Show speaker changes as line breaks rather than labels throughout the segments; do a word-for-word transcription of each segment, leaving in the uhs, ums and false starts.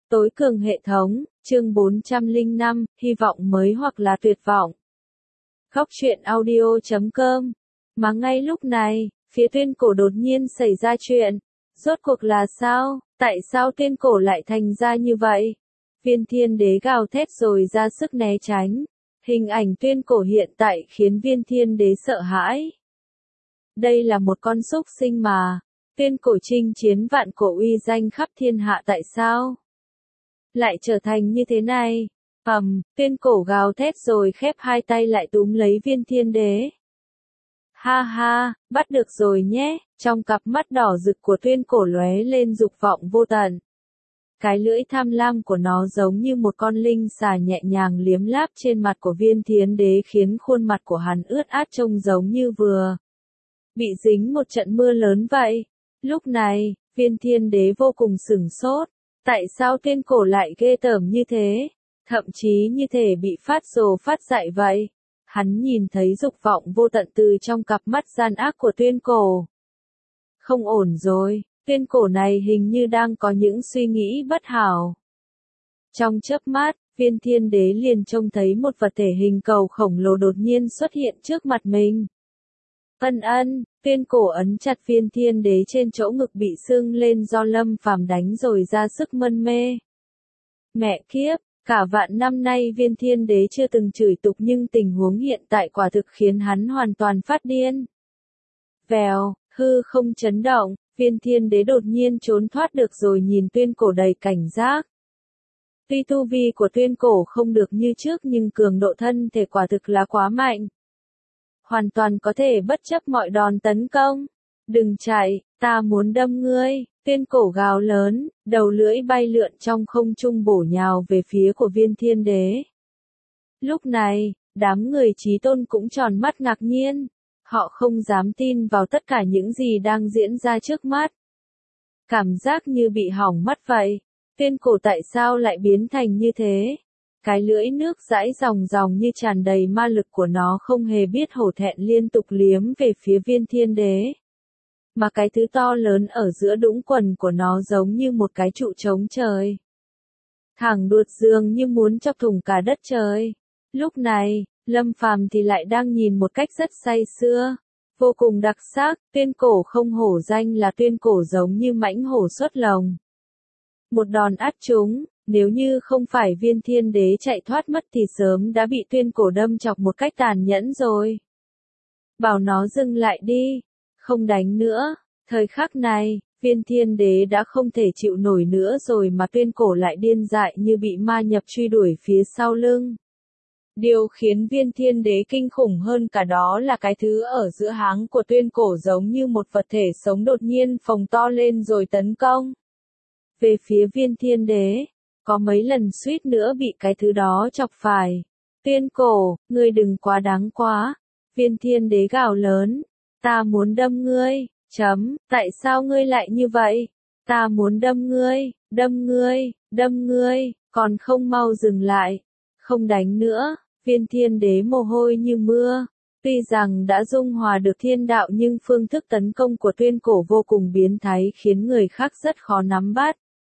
Tối cường hệ thống, chương bốn trăm lẻ năm, hy vọng mới hoặc là tuyệt vọng. Góc truyện audio chấm com. Mà ngay lúc này, phía tuyên cổ đột nhiên xảy ra chuyện. Rốt cuộc là sao? Tại sao tuyên cổ lại thành ra như vậy? Viên thiên đế gào thét rồi ra sức né tránh. Hình ảnh tuyên cổ hiện tại khiến viên thiên đế sợ hãi. Đây là một con súc sinh mà. Tuyên cổ chinh chiến vạn cổ uy danh khắp thiên hạ tại sao? Lại trở thành như thế này. Ầm, tuyên cổ gào thét rồi khép hai tay lại túm lấy viên thiên đế. Ha ha, bắt được rồi nhé, trong cặp mắt đỏ rực của tuyên cổ lóe lên dục vọng vô tận. Cái lưỡi tham lam của nó giống như một con linh xà nhẹ nhàng liếm láp trên mặt của viên thiên đế khiến khuôn mặt của hắn ướt át trông giống như vừa bị dính một trận mưa lớn vậy. Lúc này, viên thiên đế vô cùng sửng sốt. Tại sao tuyên cổ lại ghê tởm như thế? Thậm chí như thể bị phát rồ phát dại vậy. Hắn nhìn thấy dục vọng vô tận từ trong cặp mắt gian ác của tuyên cổ. Không ổn rồi, tuyên cổ này hình như đang có những suy nghĩ bất hảo. Trong chớp mắt, viên thiên đế liền trông thấy một vật thể hình cầu khổng lồ đột nhiên xuất hiện trước mặt mình. Ân ân, tuyên cổ ấn chặt viên thiên đế trên chỗ ngực bị sưng lên do Lâm Phàm đánh rồi ra sức mân mê. Mẹ kiếp, cả vạn năm nay viên thiên đế chưa từng chửi tục nhưng tình huống hiện tại quả thực khiến hắn hoàn toàn phát điên. Vèo, hư không chấn động, viên thiên đế đột nhiên trốn thoát được rồi nhìn tuyên cổ đầy cảnh giác. Tuy tu vi của tuyên cổ không được như trước nhưng cường độ thân thể quả thực là quá mạnh. Hoàn toàn có thể bất chấp mọi đòn tấn công. Đừng chạy, ta muốn đâm ngươi, tuyên cổ gào lớn, đầu lưỡi bay lượn trong không trung bổ nhào về phía của viên thiên đế. Lúc này, đám người chí tôn cũng tròn mắt ngạc nhiên. Họ không dám tin vào tất cả những gì đang diễn ra trước mắt. Cảm giác như bị hỏng mắt vậy. Tuyên cổ tại sao lại biến thành như thế? Cái lưỡi nước dãi ròng ròng như tràn đầy ma lực của nó không hề biết hổ thẹn liên tục liếm về phía viên thiên đế. Mà cái thứ to lớn ở giữa đũng quần của nó giống như một cái trụ trống trời. Thẳng đuột dường như muốn chọc thủng cả đất trời. Lúc này, Lâm Phàm thì lại đang nhìn một cách rất say sưa. Vô cùng đặc sắc, tuyên cổ không hổ danh là tuyên cổ giống như mãnh hổ xuất lồng. Một đòn át trúng. Nếu như không phải viên thiên đế chạy thoát mất thì sớm đã bị tuyên cổ đâm chọc một cách tàn nhẫn rồi. Bảo nó dừng lại đi, không đánh nữa. Thời khắc này, viên thiên đế đã không thể chịu nổi nữa rồi mà tuyên cổ lại điên dại như bị ma nhập truy đuổi phía sau lưng. Điều khiến viên thiên đế kinh khủng hơn cả đó là cái thứ ở giữa háng của tuyên cổ giống như một vật thể sống đột nhiên phồng to lên rồi tấn công. Về phía viên thiên đế. Có mấy lần suýt nữa bị cái thứ đó chọc phải. Tuyên cổ, ngươi đừng quá đáng quá. Viên thiên đế gào lớn. Ta muốn đâm ngươi. Chấm, tại sao ngươi lại như vậy? Ta muốn đâm ngươi, đâm ngươi, đâm ngươi, còn không mau dừng lại. Không đánh nữa. Viên thiên đế mồ hôi như mưa. Tuy rằng đã dung hòa được thiên đạo nhưng phương thức tấn công của tuyên cổ vô cùng biến thái khiến người khác rất khó nắm bắt.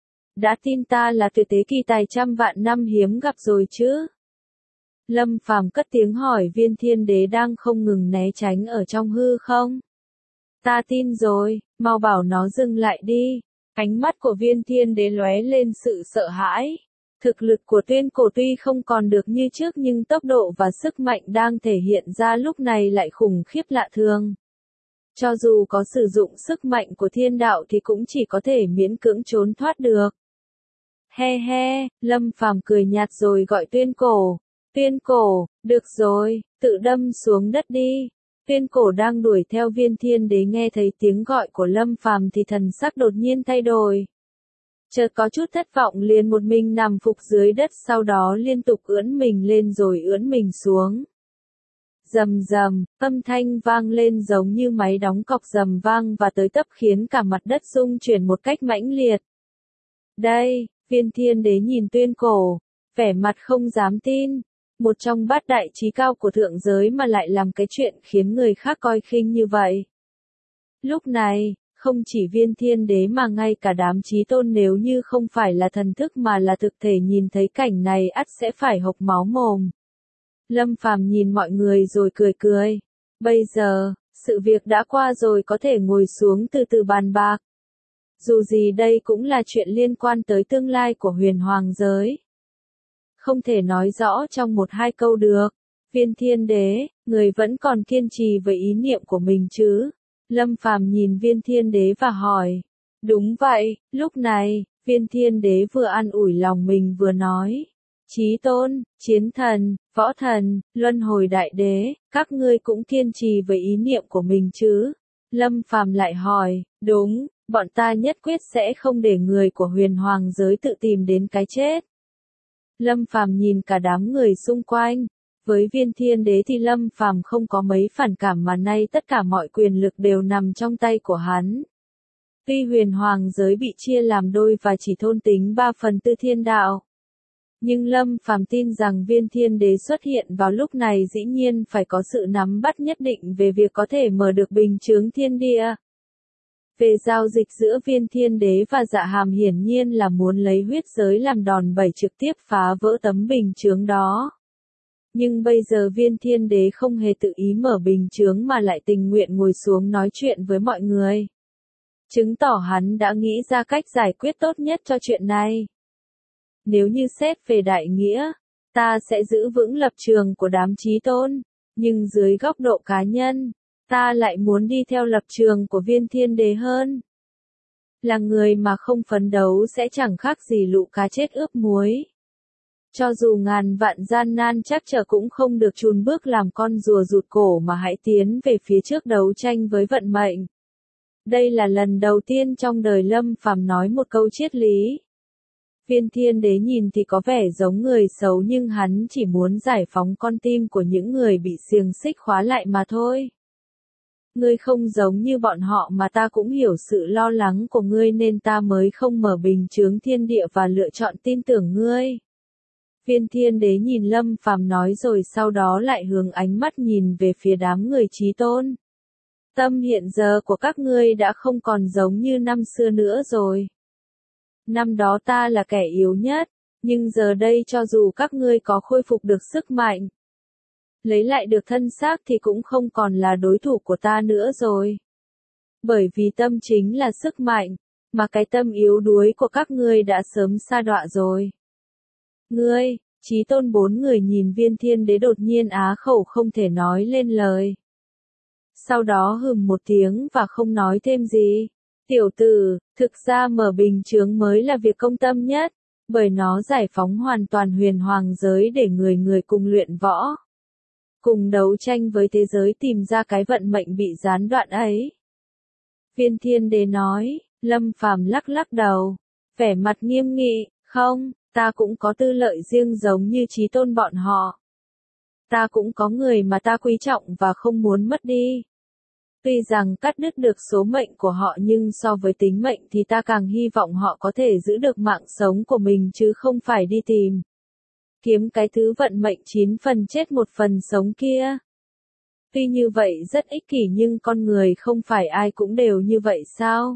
Đã tin ta là tuyệt thế kỳ tài trăm vạn năm hiếm gặp rồi chứ? Lâm Phàm cất tiếng hỏi viên thiên đế đang không ngừng né tránh ở trong hư không? Ta tin rồi, mau bảo nó dừng lại đi. Ánh mắt của viên thiên đế lóe lên sự sợ hãi. Thực lực của tuyên cổ tuy không còn được như trước nhưng tốc độ và sức mạnh đang thể hiện ra lúc này lại khủng khiếp lạ thường. Cho dù có sử dụng sức mạnh của thiên đạo thì cũng chỉ có thể miễn cưỡng trốn thoát được. He he, Lâm Phàm cười nhạt rồi gọi tuyên cổ. Tuyên cổ, được rồi, tự đâm xuống đất đi. Tuyên cổ đang đuổi theo viên thiên đế nghe thấy tiếng gọi của Lâm Phàm thì thần sắc đột nhiên thay đổi. Chợt có chút thất vọng liền một mình nằm phục dưới đất sau đó liên tục ưỡn mình lên rồi ưỡn mình xuống. Rầm rầm, âm thanh vang lên giống như máy đóng cọc rầm vang và tới tấp khiến cả mặt đất rung chuyển một cách mãnh liệt. Đây, viên thiên đế nhìn tuyên cổ, vẻ mặt không dám tin. Một trong bát đại trí cao của thượng giới mà lại làm cái chuyện khiến người khác coi khinh như vậy. Lúc này, Không chỉ Viên Thiên Đế mà ngay cả đám chí tôn nếu như không phải là thần thức mà là thực thể nhìn thấy cảnh này ắt sẽ phải hộc máu mồm. Lâm Phàm nhìn mọi người rồi cười cười. Bây giờ, sự việc đã qua rồi, có thể ngồi xuống từ từ bàn bạc. Dù gì đây cũng là chuyện liên quan tới tương lai của huyền hoàng giới. Không thể nói rõ trong một hai câu được. Viên Thiên Đế, người vẫn còn kiên trì với ý niệm của mình chứ? Lâm Phàm nhìn Viên Thiên Đế và hỏi. Đúng vậy, lúc này, Viên Thiên Đế vừa an ủi lòng mình vừa nói. Chí tôn, chiến thần, võ thần, luân hồi đại đế, các ngươi cũng kiên trì với ý niệm của mình chứ? Lâm Phàm lại hỏi. Đúng, bọn ta nhất quyết sẽ không để người của huyền hoàng giới tự tìm đến cái chết. Lâm Phàm nhìn cả đám người xung quanh. Với Viên Thiên Đế thì Lâm Phàm không có mấy phản cảm, mà nay tất cả mọi quyền lực đều nằm trong tay của hắn. Tuy huyền hoàng giới bị chia làm đôi và chỉ thôn tính ba phần tư thiên đạo, nhưng Lâm Phàm tin rằng Viên Thiên Đế xuất hiện vào lúc này dĩ nhiên phải có sự nắm bắt nhất định về việc có thể mở được bình chướng thiên địa. Về giao dịch giữa Viên Thiên Đế và Dạ Hàm hiển nhiên là muốn lấy huyết giới làm đòn bẩy trực tiếp phá vỡ tấm bình chướng đó. Nhưng bây giờ Viên Thiên Đế không hề tự ý mở bình chướng mà lại tình nguyện ngồi xuống nói chuyện với mọi người. Chứng tỏ hắn đã nghĩ ra cách giải quyết tốt nhất cho chuyện này. Nếu như xét về đại nghĩa, ta sẽ giữ vững lập trường của đám chí tôn, nhưng dưới góc độ cá nhân, ta lại muốn đi theo lập trường của Viên Thiên Đế hơn. Là người mà không phấn đấu sẽ chẳng khác gì lũ cá chết ướp muối. Cho dù ngàn vạn gian nan chắc trở cũng không được chùn bước làm con rùa rụt cổ mà hãy tiến về phía trước đấu tranh với vận mệnh. Đây là lần đầu tiên trong đời Lâm Phàm nói một câu triết lý. Viên Thiên Đế nhìn thì có vẻ giống người xấu, nhưng hắn chỉ muốn giải phóng con tim của những người bị xiềng xích khóa lại mà thôi. Ngươi không giống như bọn họ mà ta cũng hiểu sự lo lắng của ngươi nên ta mới không mở bình chướng thiên địa và lựa chọn tin tưởng ngươi. Viên Thiên Đế nhìn Lâm Phàm nói rồi sau đó lại hướng ánh mắt nhìn về phía đám người chí tôn. Tâm hiện giờ của các ngươi đã không còn giống như năm xưa nữa rồi. Năm đó ta là kẻ yếu nhất, nhưng giờ đây cho dù các ngươi có khôi phục được sức mạnh, lấy lại được thân xác thì cũng không còn là đối thủ của ta nữa rồi. Bởi vì tâm chính là sức mạnh, mà cái tâm yếu đuối của các ngươi đã sớm sa đọa rồi. Ngươi, chí tôn bốn người nhìn Viên Thiên Đế đột nhiên á khẩu không thể nói lên lời. Sau đó hừm một tiếng và không nói thêm gì. Tiểu tử, thực ra mở bình chướng mới là việc công tâm nhất, bởi nó giải phóng hoàn toàn huyền hoàng giới để người người cùng luyện võ. Cùng đấu tranh với thế giới tìm ra cái vận mệnh bị gián đoạn ấy. Viên Thiên Đế nói. Lâm Phàm lắc lắc đầu, vẻ mặt nghiêm nghị. Không, ta cũng có tư lợi riêng giống như chí tôn bọn họ. Ta cũng có người mà ta quý trọng và không muốn mất đi. Tuy rằng cắt đứt được số mệnh của họ nhưng so với tính mệnh thì ta càng hy vọng họ có thể giữ được mạng sống của mình chứ không phải đi tìm kiếm cái thứ vận mệnh chín phần chết một phần sống kia. Tuy như vậy rất ích kỷ nhưng con người không phải ai cũng đều như vậy sao?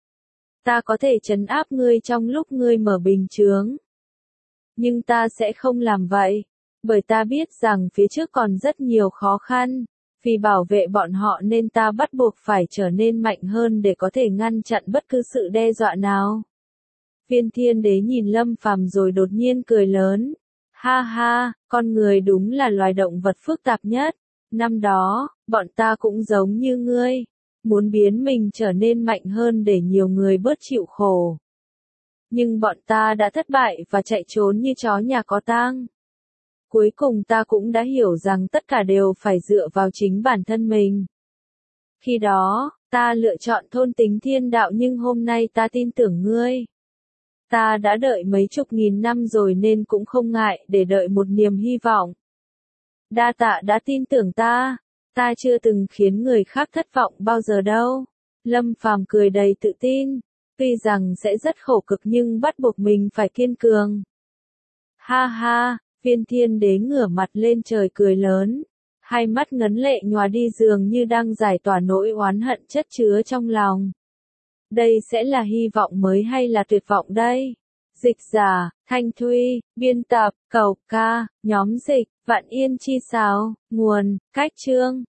Ta có thể trấn áp ngươi trong lúc ngươi mở bình chướng. Nhưng ta sẽ không làm vậy, bởi ta biết rằng phía trước còn rất nhiều khó khăn. Vì bảo vệ bọn họ nên ta bắt buộc phải trở nên mạnh hơn để có thể ngăn chặn bất cứ sự đe dọa nào. Viên Thiên Đế nhìn Lâm Phàm rồi đột nhiên cười lớn. Ha ha, con người đúng là loài động vật phức tạp nhất. Năm đó, bọn ta cũng giống như ngươi, muốn biến mình trở nên mạnh hơn để nhiều người bớt chịu khổ. Nhưng bọn ta đã thất bại và chạy trốn như chó nhà có tang. Cuối cùng ta cũng đã hiểu rằng tất cả đều phải dựa vào chính bản thân mình. Khi đó, ta lựa chọn thôn tính thiên đạo nhưng hôm nay ta tin tưởng ngươi. Ta đã đợi mấy chục nghìn năm rồi nên cũng không ngại để đợi một niềm hy vọng. Đa tạ đã tin tưởng ta, ta chưa từng khiến người khác thất vọng bao giờ đâu. Lâm Phàm cười đầy tự tin, tuy rằng sẽ rất khổ cực nhưng bắt buộc mình phải kiên cường. Ha ha. Viên Thiên Đế ngửa mặt lên trời cười lớn, hai mắt ngấn lệ nhòa đi dường như đang giải tỏa nỗi oán hận chất chứa trong lòng. Đây sẽ là hy vọng mới hay là tuyệt vọng đây? Dịch giả, Thanh Thuy, biên tập, Cầu Ca, nhóm dịch, Vạn Yên Chi Sáo, nguồn, Cách Chương.